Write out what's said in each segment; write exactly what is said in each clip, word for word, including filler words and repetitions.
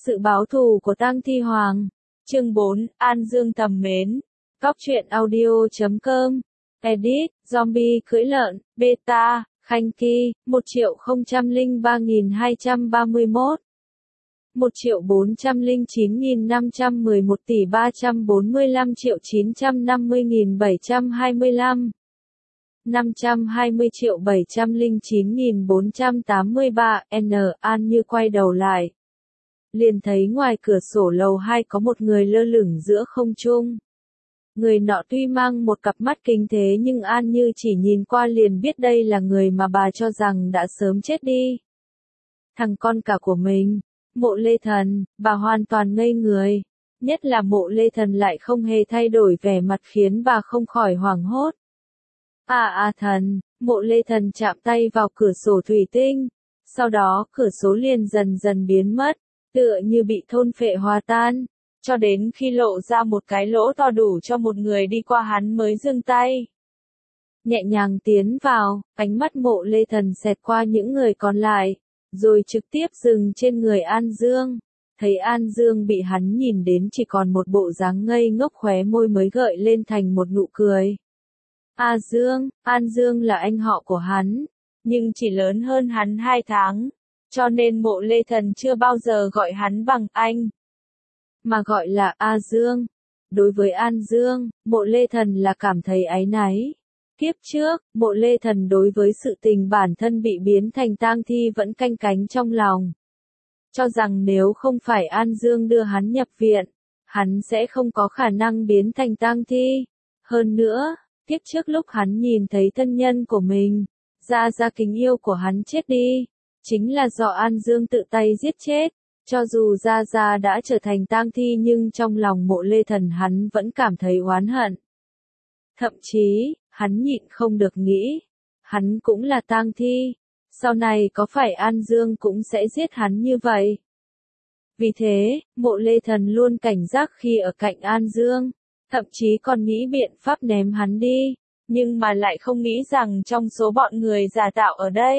Sự báo thù của Tang Thi Hoàng. Chương bốn, An Dương thầm mến. Cóc truyện audio chấm com. Edit, Zombie cưỡi lợn, Beta, Khanh Ki, một triệu không trăm lẻ ba nghìn hai trăm ba mươi mốt. một triệu bốn trăm lẻ chín nghìn năm trăm mười một tỷ ba trăm bốn mươi lăm triệu chín trăm năm mươi nghìn bảy trăm hai mươi lăm. năm trăm hai mươi triệu bảy trăm lẻ chín nghìn bốn trăm tám mươi ba. N. An Như quay đầu lại, liền thấy ngoài cửa sổ lầu hai có một người lơ lửng giữa không trung. Người nọ tuy mang một cặp mắt kinh thế nhưng An Như chỉ nhìn qua liền biết đây là người mà bà cho rằng đã sớm chết đi. Thằng con cả của mình, Mộ Lê Thần, bà hoàn toàn ngây người. Nhất là Mộ Lê Thần lại không hề thay đổi vẻ mặt khiến bà không khỏi hoảng hốt. À à thần, Mộ Lê Thần chạm tay vào cửa sổ thủy tinh. Sau đó cửa sổ liền dần dần biến mất, tựa như bị thôn phệ hòa tan, cho đến khi lộ ra một cái lỗ to đủ cho một người đi qua hắn mới dừng tay. Nhẹ nhàng tiến vào, ánh mắt Mộ Lê Thần xẹt qua những người còn lại, rồi trực tiếp dừng trên người An Dương. Thấy An Dương bị hắn nhìn đến chỉ còn một bộ dáng ngây ngốc, khóe môi mới gợi lên thành một nụ cười. A Dương, An Dương là anh họ của hắn, nhưng chỉ lớn hơn hắn hai tháng, cho nên Mộ Lê Thần chưa bao giờ gọi hắn bằng anh, mà gọi là A Dương. Đối với An Dương, Mộ Lê Thần là cảm thấy áy náy. Kiếp trước, Mộ Lê Thần đối với sự tình bản thân bị biến thành tang thi vẫn canh cánh trong lòng. Cho rằng nếu không phải An Dương đưa hắn nhập viện, hắn sẽ không có khả năng biến thành tang thi. Hơn nữa, kiếp trước lúc hắn nhìn thấy thân nhân của mình, Gia Gia kính yêu của hắn chết đi, chính là do An Dương tự tay giết chết. Cho dù Gia Gia đã trở thành tang thi nhưng trong lòng Mộ Lê Thần hắn vẫn cảm thấy oán hận. Thậm chí, hắn nhịn không được nghĩ, hắn cũng là tang thi, sau này có phải An Dương cũng sẽ giết hắn như vậy? Vì thế, Mộ Lê Thần luôn cảnh giác khi ở cạnh An Dương, thậm chí còn nghĩ biện pháp ném hắn đi, nhưng mà lại không nghĩ rằng trong số bọn người giả tạo ở đây,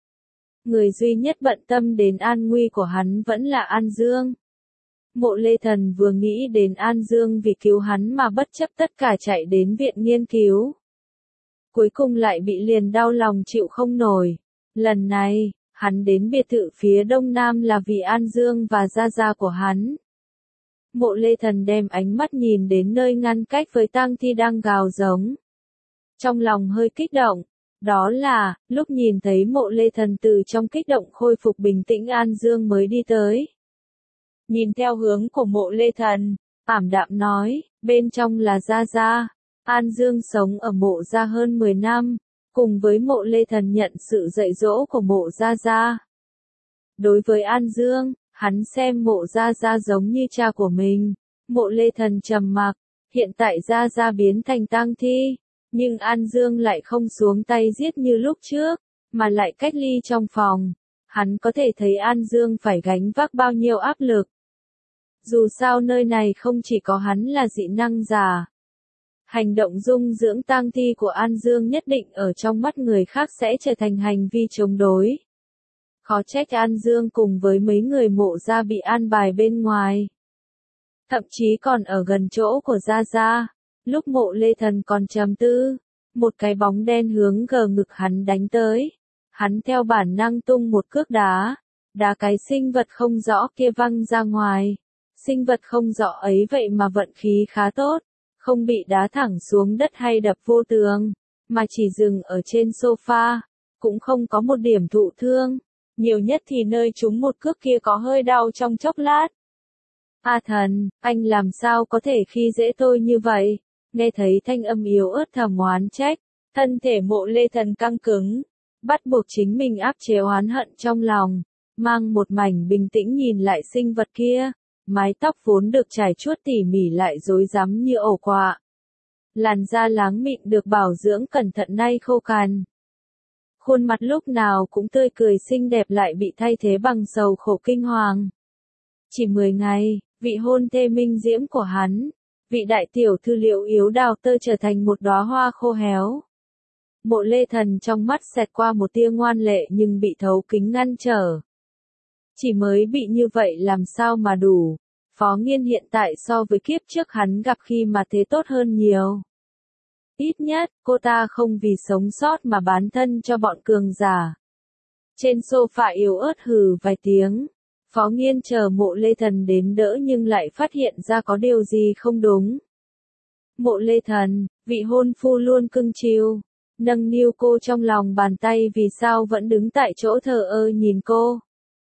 người duy nhất bận tâm đến an nguy của hắn vẫn là An Dương. Mộ Lê Thần vừa nghĩ đến An Dương vì cứu hắn mà bất chấp tất cả chạy đến viện nghiên cứu. Cuối cùng lại bị liền đau lòng chịu không nổi. Lần này, hắn đến biệt thự phía đông nam là vì An Dương và Gia Gia của hắn. Mộ Lê Thần đem ánh mắt nhìn đến nơi ngăn cách với tang thi đang gào giống. Trong lòng hơi kích động. Đó là, lúc nhìn thấy Mộ Lê Thần từ trong kích động khôi phục bình tĩnh An Dương mới đi tới. Nhìn theo hướng của Mộ Lê Thần, ảm đạm nói, bên trong là Gia Gia. An Dương sống ở Mộ Gia hơn mười năm, cùng với Mộ Lê Thần nhận sự dạy dỗ của Mộ Gia Gia. Đối với An Dương, hắn xem Mộ Gia Gia giống như cha của mình. Mộ Lê Thần trầm mặc, hiện tại Gia Gia biến thành tang thi. Nhưng An Dương lại không xuống tay giết như lúc trước, mà lại cách ly trong phòng. Hắn có thể thấy An Dương phải gánh vác bao nhiêu áp lực. Dù sao nơi này không chỉ có hắn là dị năng giả. Hành động dung dưỡng tang thi của An Dương nhất định ở trong mắt người khác sẽ trở thành hành vi chống đối. Khó trách An Dương cùng với mấy người Mộ Gia bị an bài bên ngoài. Thậm chí còn ở gần chỗ của Gia Gia. Lúc Mộ Lê Thần còn trầm tư, một cái bóng đen hướng gờ ngực hắn đánh tới. Hắn theo bản năng tung một cước đá, đá cái sinh vật không rõ kia văng ra ngoài. Sinh vật không rõ ấy vậy mà vận khí khá tốt, không bị đá thẳng xuống đất hay đập vô tường, mà chỉ dừng ở trên sofa, cũng không có một điểm thụ thương. Nhiều nhất thì nơi trúng một cước kia có hơi đau trong chốc lát. A thần, anh làm sao có thể khi dễ tôi như vậy? Nghe thấy thanh âm yếu ớt thầm oán trách, thân thể Mộ Lê Thần căng cứng, bắt buộc chính mình áp chế oán hận trong lòng, mang một mảnh bình tĩnh nhìn lại sinh vật kia, mái tóc vốn được trải chuốt tỉ mỉ lại rối rắm như ổ quạ. Làn da láng mịn được bảo dưỡng cẩn thận nay khô cằn. Khuôn mặt lúc nào cũng tươi cười xinh đẹp lại bị thay thế bằng sầu khổ kinh hoàng. Chỉ mười ngày, vị hôn thê minh diễm của hắn, vị đại tiểu thư Liễu Yếu Đào Tơ trở thành một đóa hoa khô héo. Mộ Lê Thần trong mắt xẹt qua một tia ngoan lệ nhưng bị thấu kính ngăn trở. Chỉ mới bị như vậy làm sao mà đủ. Phó Nghiên hiện tại so với kiếp trước hắn gặp khi mà thế tốt hơn nhiều. Ít nhất, cô ta không vì sống sót mà bán thân cho bọn cường giả. Trên sofa yếu ớt hừ vài tiếng. Phó Nghiên chờ Mộ Lê Thần đến đỡ nhưng lại phát hiện ra có điều gì không đúng. Mộ Lê Thần, vị hôn phu luôn cưng chiều, nâng niu cô trong lòng bàn tay vì sao vẫn đứng tại chỗ thờ ơ nhìn cô.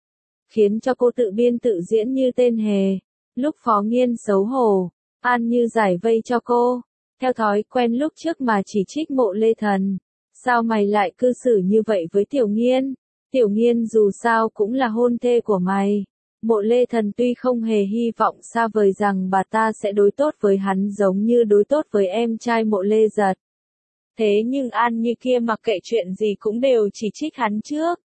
Khiến cho cô tự biên tự diễn như tên hề. Lúc Phó Nghiên xấu hổ, An Như giải vây cho cô. Theo thói quen lúc trước mà chỉ trích Mộ Lê Thần. Sao mày lại cư xử như vậy với Tiểu Nghiên? Tiểu Nghiên dù sao cũng là hôn thê của mày. Mộ Lê Thần tuy không hề hy vọng xa vời rằng bà ta sẽ đối tốt với hắn giống như đối tốt với em trai Mộ Lê Giật. Thế nhưng An Như kia mặc kệ chuyện gì cũng đều chỉ trích hắn trước.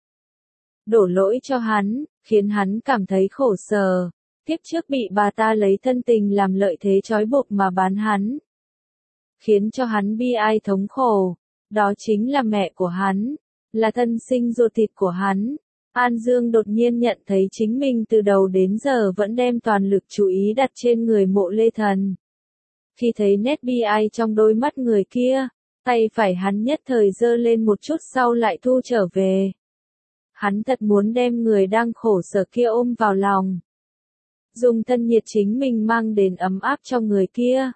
Đổ lỗi cho hắn, khiến hắn cảm thấy khổ sở. Tiếp trước bị bà ta lấy thân tình làm lợi thế trói buộc mà bán hắn. Khiến cho hắn bi ai thống khổ. Đó chính là mẹ của hắn. Là thân sinh ruột thịt của hắn. An Dương đột nhiên nhận thấy chính mình từ đầu đến giờ vẫn đem toàn lực chú ý đặt trên người Mộ Lê Thần. Khi thấy nét bi ai trong đôi mắt người kia, tay phải hắn nhất thời giơ lên một chút sau lại thu trở về. Hắn thật muốn đem người đang khổ sở kia ôm vào lòng. Dùng thân nhiệt chính mình mang đến ấm áp cho người kia.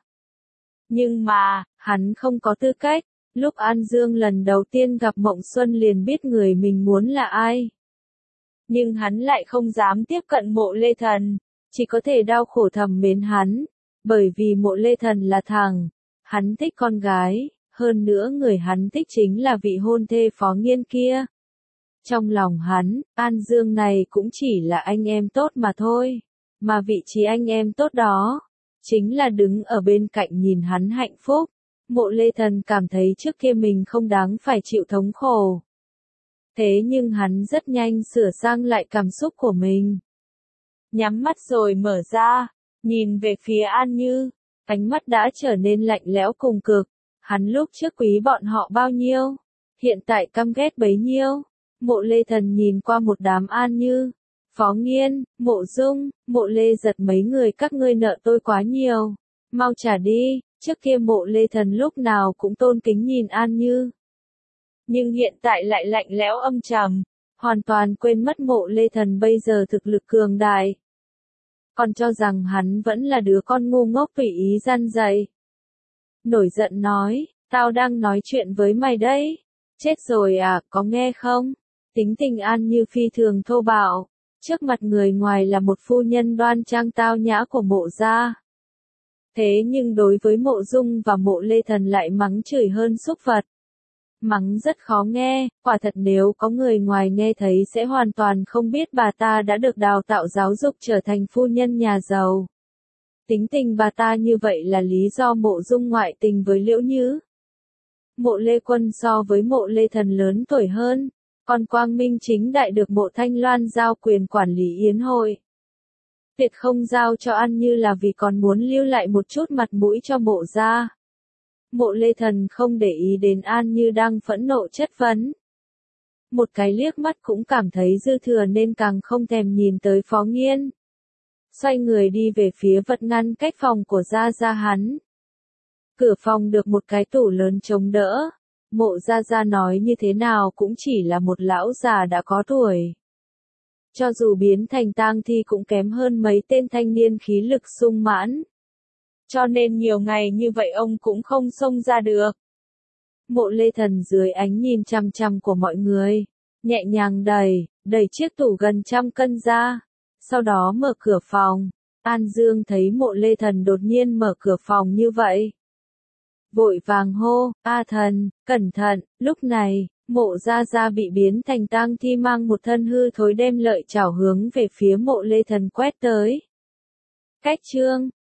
Nhưng mà, hắn không có tư cách. Lúc An Dương lần đầu tiên gặp Mộng Xuân liền biết người mình muốn là ai. Nhưng hắn lại không dám tiếp cận Mộ Lê Thần, chỉ có thể đau khổ thầm mến hắn, bởi vì Mộ Lê Thần là thằng, hắn thích con gái, hơn nữa người hắn thích chính là vị hôn thê Phó Nghiên kia. Trong lòng hắn, An Dương này cũng chỉ là anh em tốt mà thôi, mà vị trí anh em tốt đó, chính là đứng ở bên cạnh nhìn hắn hạnh phúc. Mộ Lê Thần cảm thấy trước kia mình không đáng phải chịu thống khổ. Thế nhưng hắn rất nhanh sửa sang lại cảm xúc của mình. Nhắm mắt rồi mở ra, nhìn về phía An Như, ánh mắt đã trở nên lạnh lẽo cùng cực. Hắn lúc trước quý bọn họ bao nhiêu, hiện tại căm ghét bấy nhiêu. Mộ Lê Thần nhìn qua một đám An Như, Phó Nghiên, Mộ Dung, Mộ Lê Giật mấy người các ngươi nợ tôi quá nhiều. Mau trả đi, trước kia Mộ Lê Thần lúc nào cũng tôn kính nhìn An Như. Nhưng hiện tại lại lạnh lẽo âm trầm, hoàn toàn quên mất Mộ Lê Thần bây giờ thực lực cường đại. Còn cho rằng hắn vẫn là đứa con ngu ngốc tùy ý gian dạy. Nổi giận nói, tao đang nói chuyện với mày đấy. Chết rồi à, có nghe không? Tính tình An Như phi thường thô bạo. Trước mặt người ngoài là một phu nhân đoan trang tao nhã của Mộ gia. Thế nhưng đối với Mộ Dung và Mộ Lê Thần lại mắng chửi hơn súc vật. Mắng rất khó nghe, quả thật nếu có người ngoài nghe thấy sẽ hoàn toàn không biết bà ta đã được đào tạo giáo dục trở thành phu nhân nhà giàu. Tính tình bà ta như vậy là lý do Mộ Dung ngoại tình với Liễu Như. Mộ Lê Quân so với Mộ Lê Thần lớn tuổi hơn, còn Quang Minh chính đại được Mộ Thanh Loan giao quyền quản lý yến hội. Tuyệt không giao cho An Như là vì còn muốn lưu lại một chút mặt mũi cho Mộ gia. Mộ Lê Thần không để ý đến An Như đang phẫn nộ chất vấn. Một cái liếc mắt cũng cảm thấy dư thừa nên càng không thèm nhìn tới Phó Nghiên. Xoay người đi về phía vật ngăn cách phòng của Gia Gia hắn. Cửa phòng được một cái tủ lớn chống đỡ. Mộ Gia Gia nói như thế nào cũng chỉ là một lão già đã có tuổi. Cho dù biến thành tang thi cũng kém hơn mấy tên thanh niên khí lực sung mãn. Cho nên nhiều ngày như vậy ông cũng không xông ra được. Mộ Lê Thần dưới ánh nhìn chằm chằm của mọi người, nhẹ nhàng đẩy, đẩy chiếc tủ gần trăm cân ra, sau đó mở cửa phòng. An Dương thấy Mộ Lê Thần đột nhiên mở cửa phòng như vậy. Vội vàng hô, A Thần, cẩn thận, lúc này, Mộ Gia Gia bị biến thành tang thi mang một thân hư thối đem lợi chảo hướng về phía Mộ Lê Thần quét tới. Cách chương